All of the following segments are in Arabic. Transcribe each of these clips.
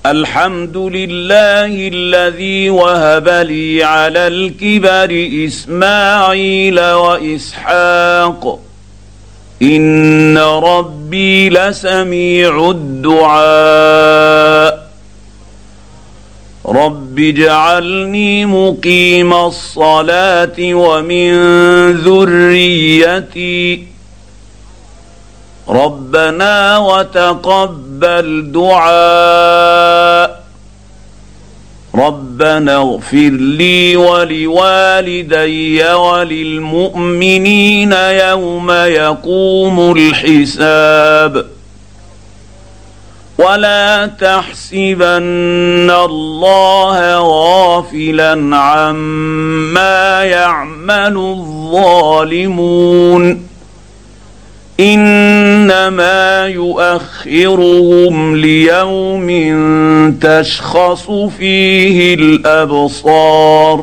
الحمد لله الذي وهب لي على الكبر إسماعيل وإسحاق إن ربي لسميع الدعاء رب اجعلني مقيم الصلاة ومن ذريتي ربنا وتقبل دعاء ربنا اغفر لي ولوالدي وللمؤمنين يوم يقوم الحساب ولا تحسبن الله غافلا عما يعمل الظالمون إنما يؤخرهم ليوم تشخص فيه الأبصار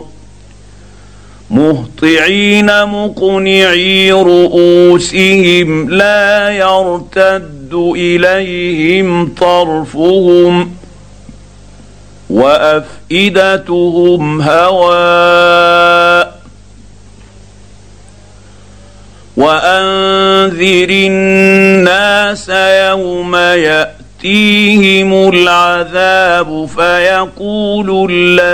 مهطعين مقنعي رؤوسهم لا يرتد إليهم طرفهم وأفئدتهم هواء وأنذر الناس يوم يأتيهم العذاب فيقول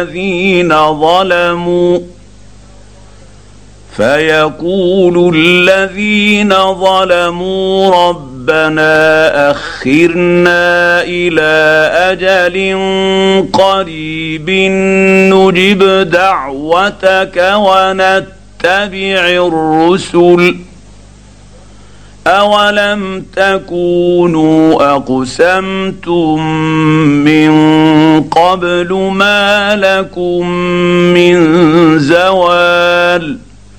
الذين ظلموا ربنا أخرنا إلى أجل قريب نجب دعوتك ونتبع الرسل أولم تكونوا أقسمتم من قبل ما لكم من زوال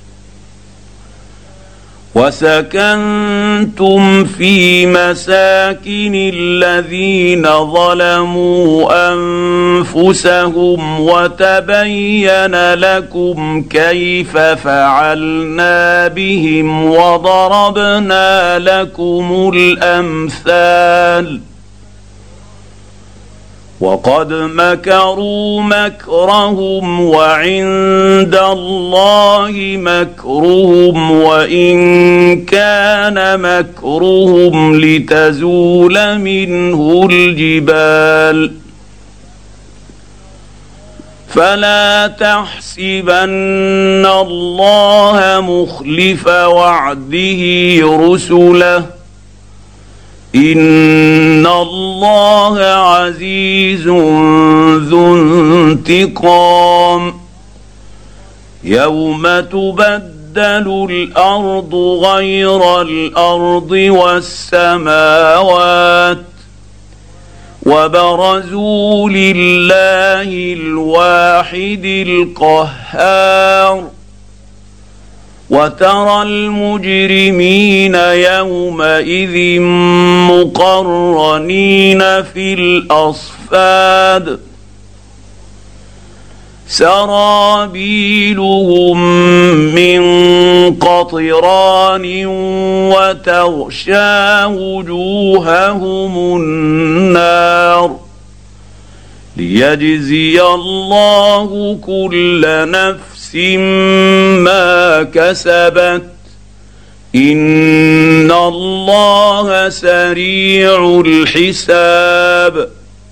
وسكنتم في مساكن الذين ظلموا أنفسهم وتبين لكم كيف فعلنا بهم وضربنا لكم الأمثال وقد مكروا مكرهم وعند الله مكرهم وإن كان مكرهم لتزول منه الجبال فلا تحسبن الله مخلف وعده رسله إن الله عزيز ذو انتقام يوم تبدل الأرض غير الأرض والسماوات وبرزوا لله الواحد القهار وترى المجرمين يومئذ مقرنين في الأصفاد سرابيلهم من قطران وتغشى وجوههم النار ليجزي الله كل نفس ما كسبت إن الله سريع الحساب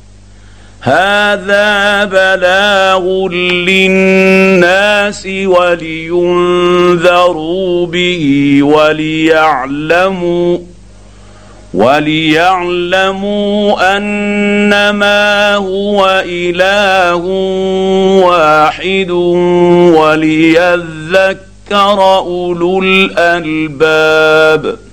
هذا بلاغ للناس ولينذروا به وليعلموا أنما هو إله واحد وليذكر أولو الألباب